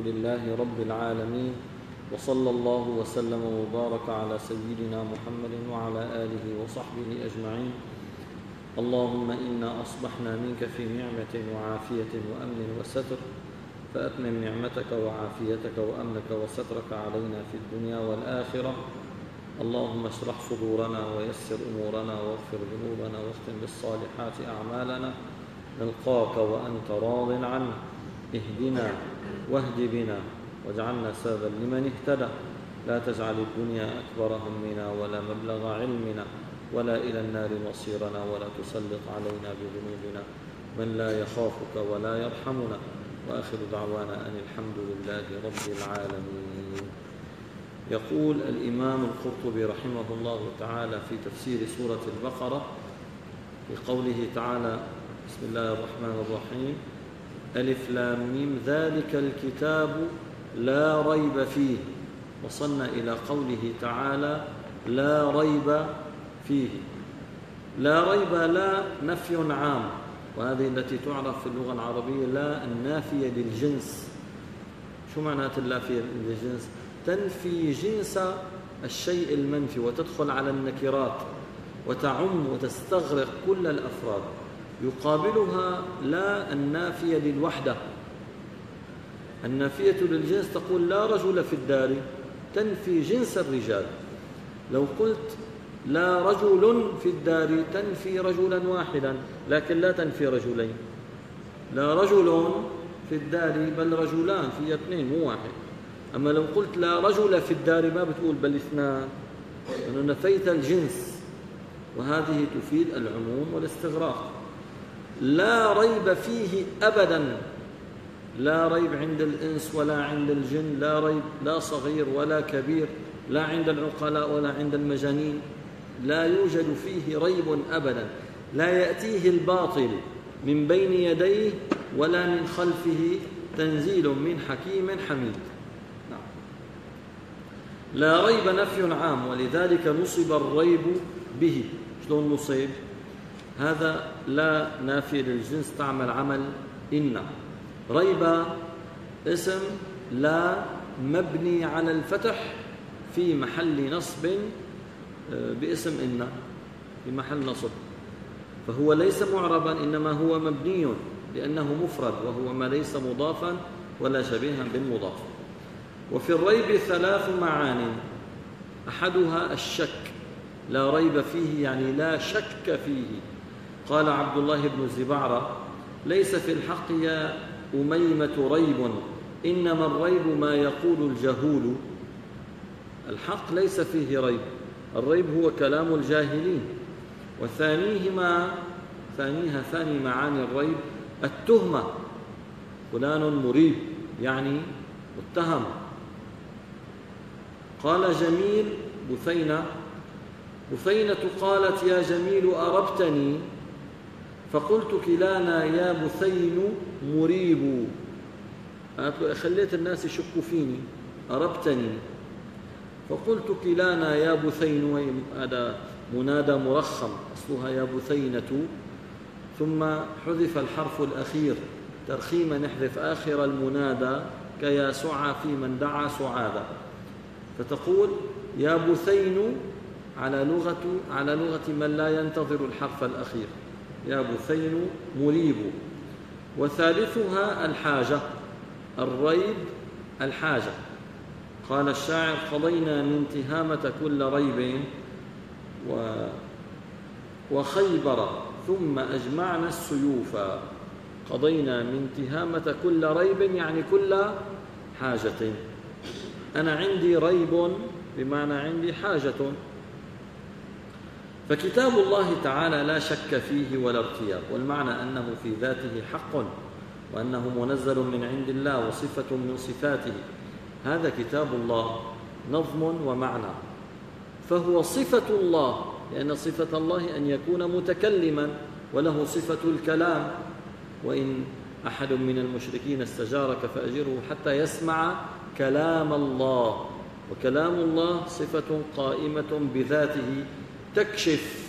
لله رب العالمين، وصلى الله وسلم وبارك على سيدنا محمد وعلى آله وصحبه أجمعين. اللهم إنا أصبحنا منك في نعمة وعافية وأمن وستر، فأتمم نعمتك وعافيتك وأمنك وسترك علينا في الدنيا والآخرة. اللهم اشرح صدورنا ويسر أمورنا واغفر ذنوبنا واختم بالصالحات أعمالنا، نلقاك وأنت راض عنا. اهدنا واهد بنا واجعلنا سببا لمن اهتدى. لا تجعل الدنيا أكبر همنا ولا مبلغ علمنا ولا إلى النار مصيرنا، ولا تسلط علينا بذنوبنا من لا يخافك ولا يرحمنا. وآخر دعوانا أن الحمد لله رب العالمين. يقول الإمام القرطبي رحمه الله تعالى في تفسير سورة البقرة بقوله تعالى: بسم الله الرحمن الرحيم، ألف لام ميم ذلك الكتاب لا ريب فيه. وصلنا إلى قوله تعالى: لا ريب فيه. لا ريب لا نفي عام، وهذه التي تعرف في اللغة العربية لا النافية للجنس. شو معنات النافية للجنس؟ تنفي جنس الشيء المنفي وتدخل على النكرات وتعم وتستغرق كل الأفراد. يقابلها لا النافية للوحدة. النافية للجنس تقول لا رجل في الدار، تنفي جنس الرجال. لو قلت لا رجل في الدار تنفي رجلا واحدا، لكن لا تنفي رجلين. لا رجل في الدار بل رجلان، في اثنين مو واحد. أما لو قلت لا رجل في الدار ما بتقول بل اثنان، لأنه نفيت الجنس، وهذه تفيد العموم والاستغراق. لا ريب فيه أبدا. لا ريب عند الإنس ولا عند الجن، لا ريب لا صغير ولا كبير، لا عند العقلاء ولا عند المجانين. لا يوجد فيه ريب أبدا. لا يأتيه الباطل من بين يديه ولا من خلفه، تنزيل من حكيم حميد. لا ريب نفي عام، ولذلك نصب الريب به. شلون نصب؟ هذا لا نافي للجنس تعمل عمل إن. ريب اسم لا مبني على الفتح في محل نصب باسم إن، في محل نصب، فهو ليس معربا إنما هو مبني لأنه مفرد، وهو ما ليس مضافا ولا شبيها بالمضاف. وفي الريب ثلاث معان، أحدها الشك. لا ريب فيه يعني لا شك فيه. قال عبد الله بن زبعرة: ليس في الحق يا أميمة ريب، إنما الريب ما يقول الجهول. الحق ليس فيه ريب، الريب هو كلام الجاهلين. ثاني معاني الريب التهمة. فلان مريب يعني متهم. قال جميل بثينة قالت: يا جميل أربتني، فقلت كلانا يا بثين مريب. خليت الناس يشكوا فيني، أربتني، فقلت كلانا يا بثين. هذا منادى مرخم، أصلها يا بثينة، ثم حذف الحرف الأخير ترخيما، نحذف آخر المنادى كيا سعى في من دعا سعادا، فتقول يا بثين على لغة من لا ينتظر الحرف الأخير، يا بثين مريب. وثالثها الحاجة. الريب الحاجة. قال الشاعر: قضينا من تهامة كل ريب وخيبر ثم أجمعنا السيوف. قضينا من تهامة كل ريب يعني كل حاجة. أنا عندي ريب بمعنى عندي حاجة. فكتاب الله تعالى لا شك فيه ولا ارتياب، والمعنى أنه في ذاته حق، وأنه منزل من عند الله وصفة من صفاته. هذا كتاب الله نظم ومعنى، فهو صفة الله، لأن صفة الله أن يكون متكلما وله صفة الكلام. وإن أحد من المشركين استجارك فأجره حتى يسمع كلام الله. وكلام الله صفة قائمة بذاته تكشف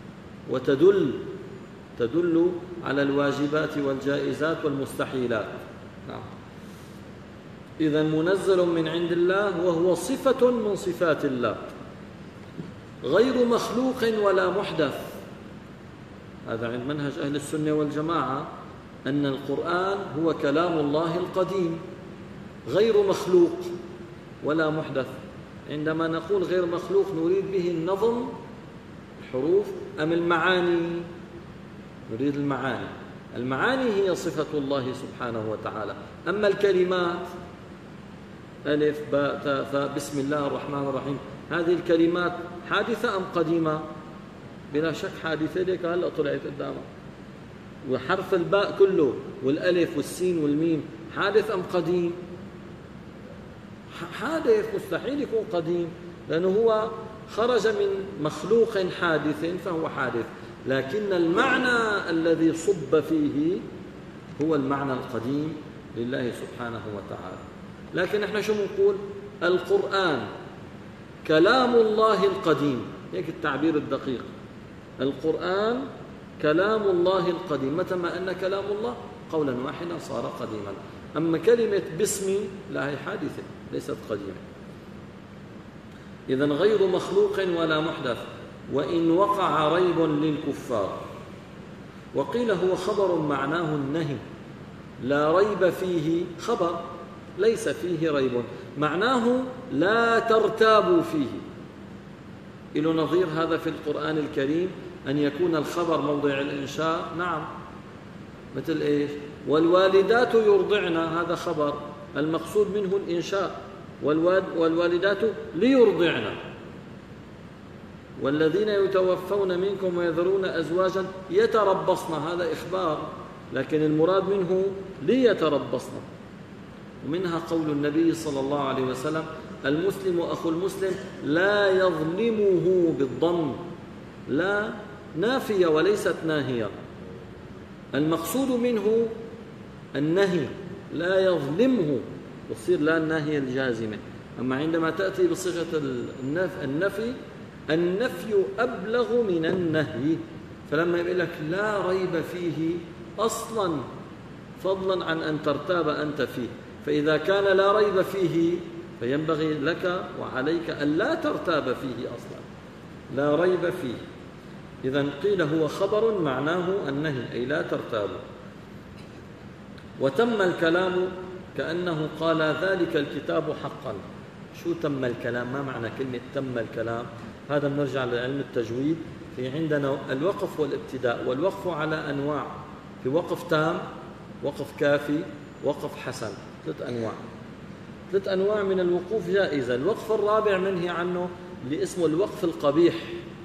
وتدل على الواجبات والجائزات والمستحيلات. نعم. إذا منزل من عند الله وهو صفة من صفات الله، غير مخلوق ولا محدث. هذا عند منهج أهل السنة والجماعة، أن القرآن هو كلام الله القديم غير مخلوق ولا محدث. عندما نقول غير مخلوق نريد به النظم، الحروف، أم المعاني؟ نريد المعاني. المعاني هي صفة الله سبحانه وتعالى. أما الكلمات ألف باء تاء ثاء بسم الله الرحمن الرحيم، هذه الكلمات حادثة أم قديمة؟ بلا شك حادثة، لك هلأ طلعت قدامك. وحرف الباء كله والألف والسين والميم حادث أم قديم؟ حادث، مستحيل يكون قديم، لأنه هو خرج من مخلوق حادث فهو حادث، لكن المعنى الذي صب فيه هو المعنى القديم لله سبحانه وتعالى. لكن احنا شو بنقول؟ القرآن كلام الله القديم، هيك التعبير الدقيق. القرآن كلام الله القديم، متى ما أن كلام الله قولا واحدا صار قديما. أما كلمة باسمي لا، هي حادثة ليست قديمة. إذن غير مخلوق ولا محدث، وإن وقع ريب للكفار. وقيل هو خبر معناه النهي، لا ريب فيه، خبر ليس فيه ريب، معناه لا ترتابوا فيه. إلى نظير هذا في القرآن الكريم أن يكون الخبر موضع الإنشاء، نعم، مثل إيش؟ والوالدات يرضعن، هذا خبر المقصود منه الإنشاء، والوالدات ليرضعن، والذين يتوفون منكم ويذرون أزواجا يتربصن، هذا إخبار، لكن المراد منه ليتربصن. ومنها قول النبي صلى الله عليه وسلم: المسلم أخو المسلم لا يظلمه، بالضم، لا نافية وليست ناهية، المقصود منه النهي، لا يظلمه، تصير لا الناهية الجازمة. أما عندما تأتي بصيغة النفي أبلغ من النهي، فلما يقول لك لا ريب فيه أصلا، فضلا عن أن ترتاب أنت فيه، فإذا كان لا ريب فيه فينبغي لك وعليك أن لا ترتاب فيه أصلا، لا ريب فيه. إذن قيل هو خبر معناه النهي، أي لا ترتابوا. وتم الكلام كأنه قال ذلك الكتاب حقا. شو تم الكلام؟ ما معنى كلمة تم الكلام؟ هذا بنرجع لعلم التجويد. في عندنا الوقف والابتداء، والوقف على أنواع، في وقف تام، وقف كافي، وقف حسن، ثلاث أنواع من الوقوف جائزة. الوقف الرابع منهي عنه اللي اسمه الوقف القبيح.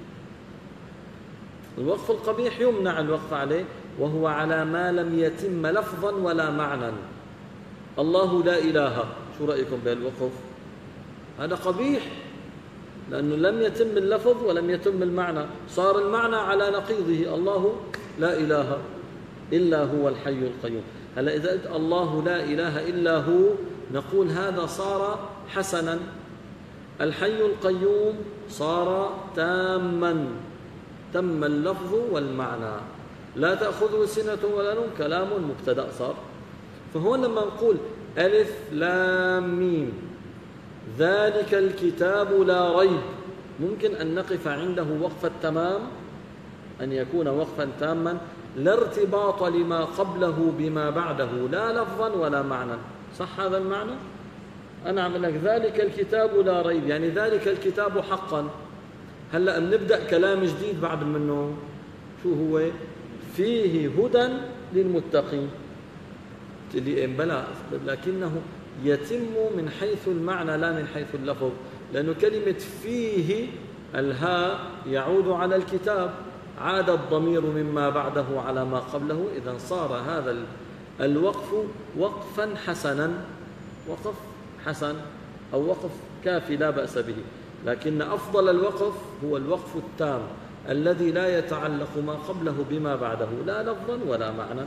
الوقف القبيح يمنع الوقف عليه، وهو على ما لم يتم لفظا ولا معنى. الله لا إله، شو رأيكم بالوقف؟ هذا قبيح، لأنه لم يتم اللفظ ولم يتم المعنى، صار المعنى على نقيضه. الله لا إله إلا هو الحي القيوم. هلا إذا قلت الله لا إله إلا هو، نقول هذا صار حسنا. الحي القيوم صار تاما، تم اللفظ والمعنى، لا تأخذه سنة ولا نوم، كلام مبتدأ صار. فهو لما نقول ألف لام ميم ذلك الكتاب لا ريب، ممكن أن نقف عنده وقف التمام، أن يكون وقفا تاما لا ارتباط لما قبله بما بعده، لا لفظا ولا معنى. صح هذا المعنى؟ أنا أعمل لك ذلك الكتاب لا ريب، يعني ذلك الكتاب حقا. هلأ بنبدأ كلام جديد بعد منه، شو هو؟ فيه هدى للمتقين. اللي بلا، لكنه يتم من حيث المعنى لا من حيث اللفظ، لأنه كلمة فيه الهاء يعود على الكتاب، عاد الضمير مما بعده على ما قبله، إذن صار هذا الوقف وقفا حسنا، وقف حسن أو وقف كافي لا بأس به. لكن أفضل الوقف هو الوقف التام الذي لا يتعلق ما قبله بما بعده، لا لفظا ولا معنى.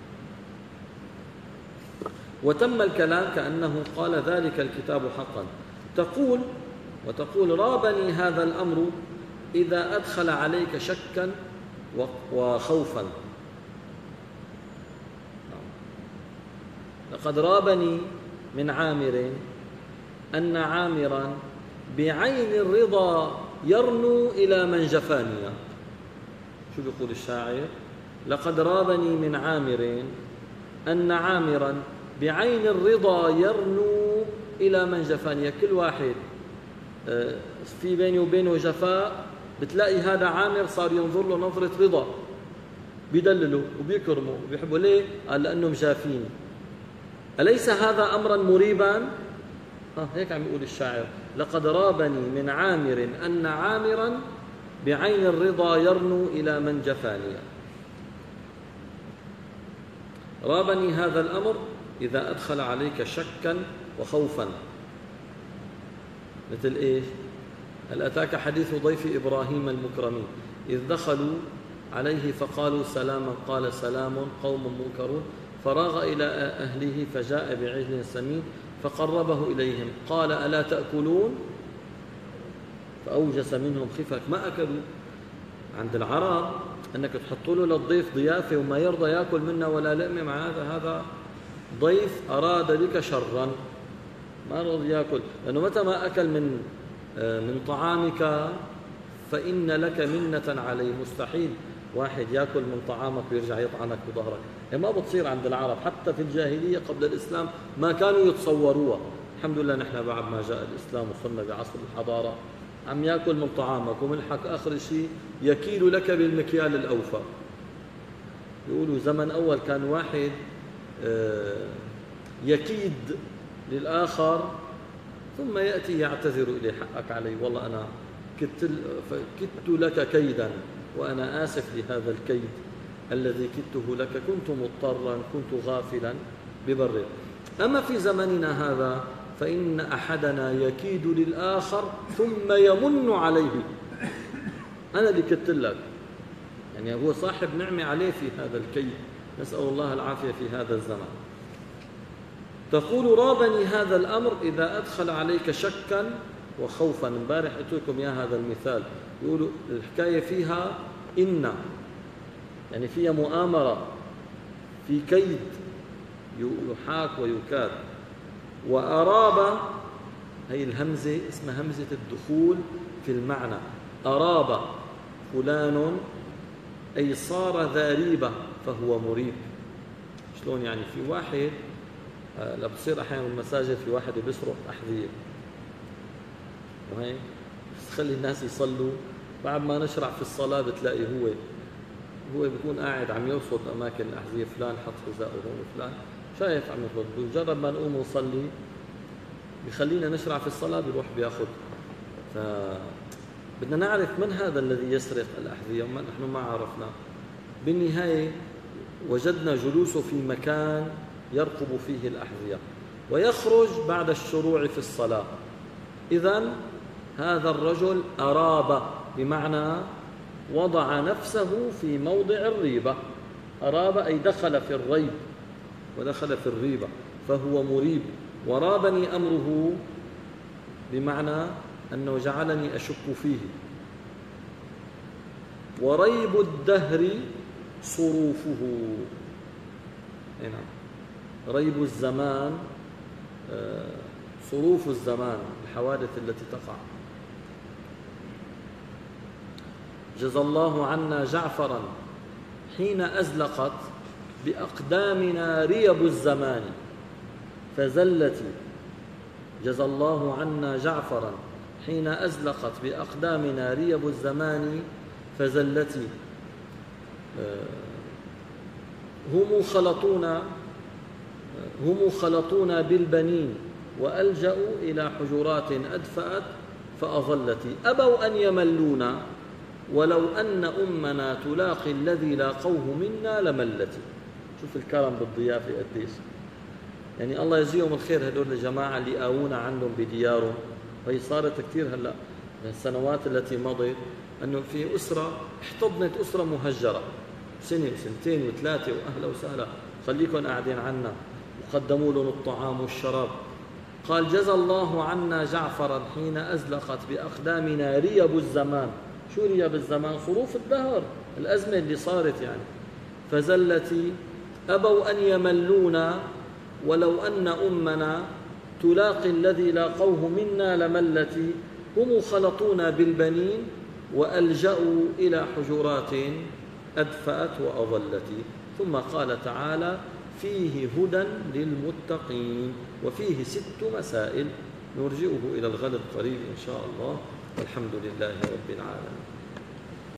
وتم الكلام كأنه قال ذلك الكتاب حقا. وتقول رابني هذا الأمر إذا أدخل عليك شكا وخوفا. لقد رابني من عامر أن عامرا بعين الرضا يرنو إلى من جفاني. شو بيقول الشاعر؟ لقد رابني من عامر أن عامرا بعين الرضا يرنو إلى من جفاني. كل واحد في بيني وبينه جفاء، بتلاقي هذا عامر صار ينظر له نظرة رضا، بيدلله وبيكرمه وبيحبه. ليه؟ قال لأنه مجافيني. أليس هذا أمرا مريبا؟ هيك عم يقول الشاعر: لقد رابني من عامر أن عامرا بعين الرضا يرنو إلى من جفاني. رابني هذا الأمر إذا أدخل عليك شكا وخوفا. مثل إيش؟ هل أتاك حديث ضيف إبراهيم المكرمين إذ دخلوا عليه فقالوا سلاما قال سلام قوم منكرون فراغ إلى أهله فجاء بعجل سمين فقربه إليهم قال ألا تأكلون فأوجس منهم خفة. ما أكلوا. عند العرب أنك تحط له للضيف ضيافة وما يرضى يأكل منا ولا لقمة، مع هذا ضيف أراد بك شرا، ما رضي يأكل. لأنه متى ما أكل من طعامك فإن لك منة عليه. مستحيل واحد يأكل من طعامك ويرجع يطعنك بظهرك. ما بتصير عند العرب. حتى في الجاهلية قبل الإسلام ما كانوا يتصوروها. الحمد لله نحن بعد ما جاء الإسلام وصلنا بعصر الحضارة عم يأكل من طعامك وملحك آخر شيء يكيل لك بالمكيال الأوفى. يقولوا زمن أول كان واحد يكيد للآخر ثم يأتي يعتذر إليه: حقك علي، والله أنا كدت لك كيدا وأنا آسف لهذا الكيد الذي كدته لك، كنت مضطرا، كنت غافلا ببره. أما في زمننا هذا فإن أحدنا يكيد للآخر ثم يمن عليه: أنا اللي كدت لك. يعني هو صاحب نعمة عليه في هذا الكيد. نسأل الله العافية في هذا الزمن. تقول: رابني هذا الأمر إذا أدخل عليك شكا وخوفا. امبارح قلت لكم يا هذا المثال. يقولوا الحكاية فيها إن، يعني فيها مؤامرة، في كيد يحاك ويكاد. وأراب، هي الهمزة اسمها همزة الدخول في المعنى. أراب فلان أي صار ذا ريبة فهو مريب. شلون يعني؟ في واحد لا بتصير أحيانا بالمساجد في واحد بيسرق أحذية، وهي تخلي الناس يصلوا. بعد ما نشرع في الصلاة بتلاقي هو بيكون قاعد عم يرصد أماكن الأحذية، فلان حط حذاءه هون، فلان شايف عم يرصد. بمجرد ما نقوم ونصلي بخلينا نشرع في الصلاة بيروح بياخذ. فبدنا نعرف من هذا الذي يسرق الأحذية ومن نحن ما عرفنا. بالنهاية وجدنا جلوسه في مكان يرقب فيه الأحذية ويخرج بعد الشروع في الصلاة. إذن هذا الرجل أراب، بمعنى وضع نفسه في موضع الريبة. أراب أي دخل في الريب ودخل في الريبة فهو مريب. ورابني أمره بمعنى أنه جعلني أشك فيه. وريب الدهر صروفه. ريب الزمان صروف الزمان، الحوادث التي تقع. جزى الله عنا جعفرا حين أزلقت بأقدامنا ريب الزمان فزلت. جزى الله عنا جعفرا حين أزلقت بأقدامنا ريب الزمان فزلت. هم خلطونا بالبنين وألجأوا إلى حجرات أدفأت فأظلت. أبوا أن يملونا ولو أن أمنا تلاقي الذي لاقوه منا لملت. شوف الكرم بالضيافة قديش. يعني الله يجزيهم الخير هدول الجماعة اللي آوونا عندهم بديارهم. وهي صارت كثير هلأ السنوات التي مضت، أنه في أسرة احتضنت أسرة مهجرة سنة وسنتين وثلاثة وأهلا وسهلا، خليكم قاعدين عنا، وقدموا لهم الطعام والشراب. قال: جزى الله عنا جعفرا حين أزلقت بأقدامنا ريب الزمان. شو ريب الزمان؟ صروف الدهر، الأزمة اللي صارت يعني. فزلتي. أبوا أن يملونا ولو أن أمنا تلاقي الذي لاقوه منا لملتي هم خلطونا بالبنين وألجأوا إلى حجرات أدفأت وأضلتي. ثم قال تعالى فيه هدى للمتقين، وفيه 6 مسائل نرجئه إلى الغد القريب إن شاء الله، والحمد لله رب العالمين.